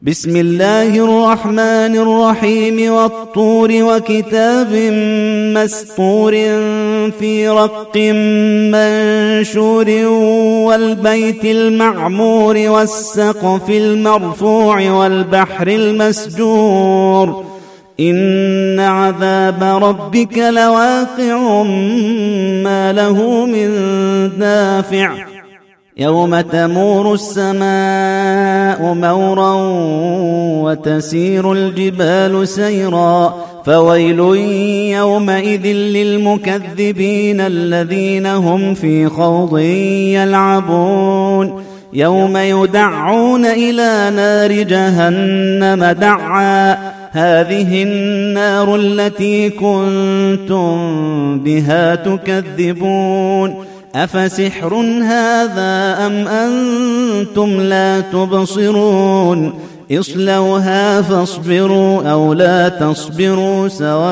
بسم الله الرحمن الرحيم والطور وكتاب مسطور في رق منشور والبيت المعمور والسقف المرفوع والبحر المسجور إن عذاب ربك لواقع ما له من دافع يوم تمور السماء مورا وتسير الجبال سيرا فويل يومئذ للمكذبين الذين هم في خوض يلعبون يوم يدعون إلى نار جهنم دعا هذه النار التي كنتم بها تكذبون أفسحر هذا أم أنتم لا تبصرون اصلوها فاصبروا أو لا تصبروا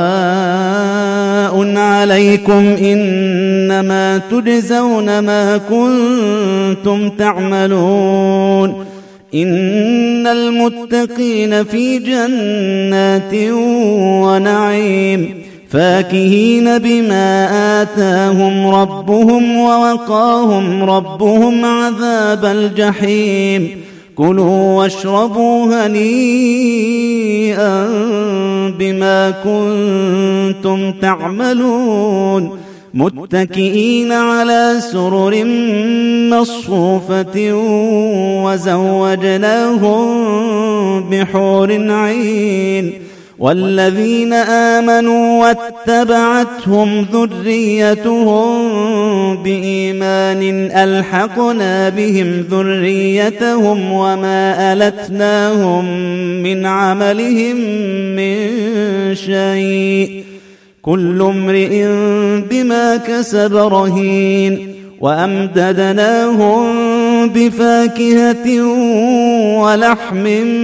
سواء عليكم إنما تجزون ما كنتم تعملون إن المتقين في جنات ونعيم فاكهين بما آتاهم ربهم ووقاهم ربهم عذاب الجحيم كلوا واشربوا هنيئا بما كنتم تعملون متكئين على سرر مصفوفة وزوجناهم بحور عين والذين آمنوا واتبعتهم ذريتهم بإيمان ألحقنا بهم ذريتهم وما ألتناهم من عملهم من شيء كل امرئ بما كسب رهين وأمددناهم بفاكهة ولحم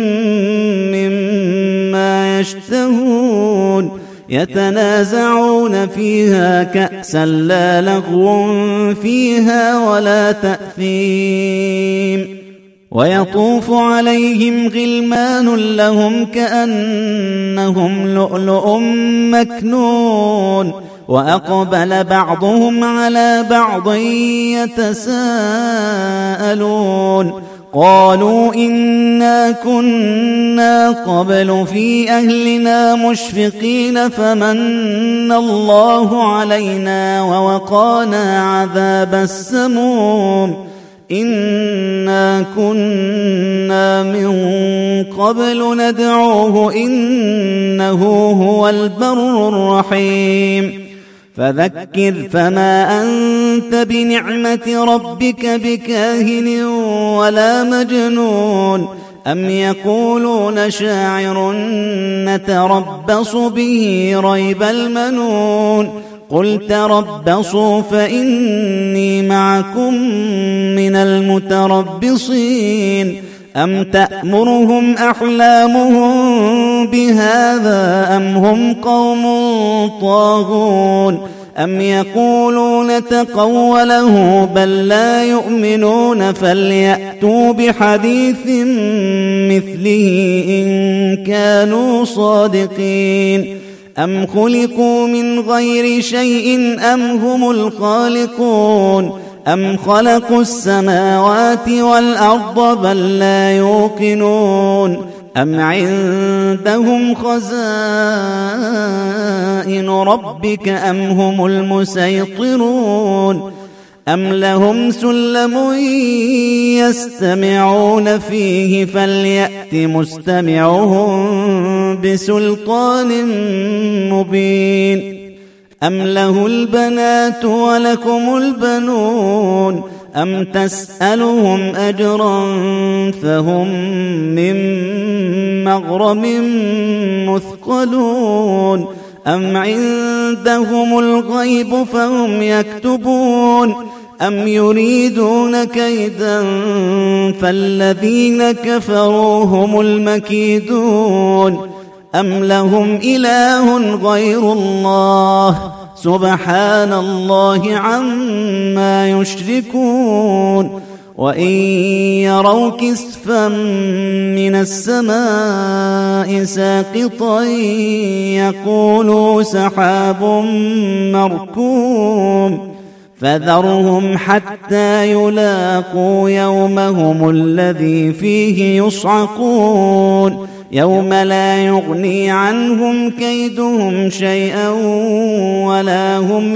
مما يشتهون يتنازعون فيها كأسا لا لغو فيها ولا تأثيم ويطوف عليهم غلمان لهم كأنهم لؤلؤ مكنون وأقبل بعضهم على بعض يتساءلون قالوا إنا كنا قبل في أهلنا مشفقين فمن الله علينا ووقانا عذاب السموم إنا كنا من قبل ندعوه إنه هو البر الرحيم فذكر فما أنت بنعمة ربك بكاهن ولا مجنون أم يقولون شاعر نتربص به ريب المنون قل تربصوا فإني معكم من المتربصين أم تأمرهم أحلامهم بهذا أم هم قوم طاغون أم يقولون تقوله بل لا يؤمنون فليأتوا بحديث مثله إن كانوا صادقين أم خلقوا من غير شيء أم هم الخالقون أم خلقوا السماوات والأرض بل لا يوقنون أم عندهم خزائن ربك أم هم المسيطرون أم لهم سلم يستمعون فيه فليأت مستمعهم بسلطان مبين أم له البنات ولكم البنون أم تسألهم أجرا فهم من مغرم مثقلون أم عندهم الغيب فهم يكتبون أم يريدون كيدا فالذين كفروا هم المكيدون أم لهم إله غير الله سبحان الله عما يشركون وإن يروا كسفا من السماء ساقطا يقولوا سحاب مركوم فذرهم حتى يلاقوا يومهم الذي فيه يصعقون يوم لا يغني عنهم كيدهم شيئا ولا هم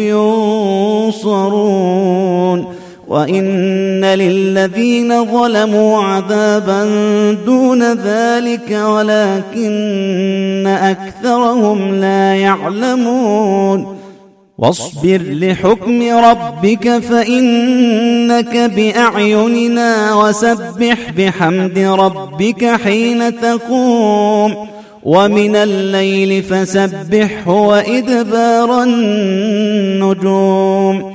ينصرون وإن للذين ظلموا عذابا دون ذلك ولكن أكثرهم لا يعلمون واصبر لحكم ربك فإنك بأعيننا وسبح بحمد ربك حين تقوم ومن الليل فسبحه وإدبار النجوم